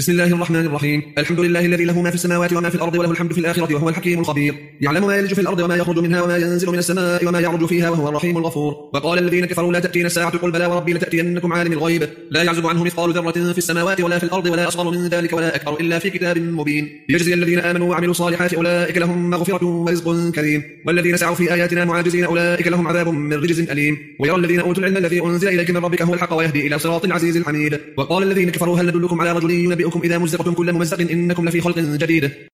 بسم الله الرحمن الرحيم. الحمد لله الذي له ما في السماوات وما في الأرض وله الحمد في الآخرة وهو الحكيم الخبير. يعلم ما يلج في الأرض وما يخرج منها وما ينزل من السماء وما يعرج فيها وهو الرحيم الغفور. وقال الذين كفروا لا تأتينا الساعة قل بلى وربي لتأتينكم عالم الغيب لا يعزب عنه مثقال ذرة في السماوات ولا في الأرض ولا أصغر من ذلك ولا أكبر إلا في كتاب مبين ليجزي الذين آمنوا وعملوا الصالحات أولئك لهم مغفرة ورزق كريم والذين سعوا في آياتنا معاجزين أولئك لهم عذاب من رجز أليم. ويرى الذين أوتوا العلم الذي أنزل إليك من ربك هو الحق ويهدي إلى صراط العزيز الحميد. وقال الذين كفروا هل ندلكم على رجل ينبئكم إذا مزقتم كل ممزق إنكم لفي خلق جديد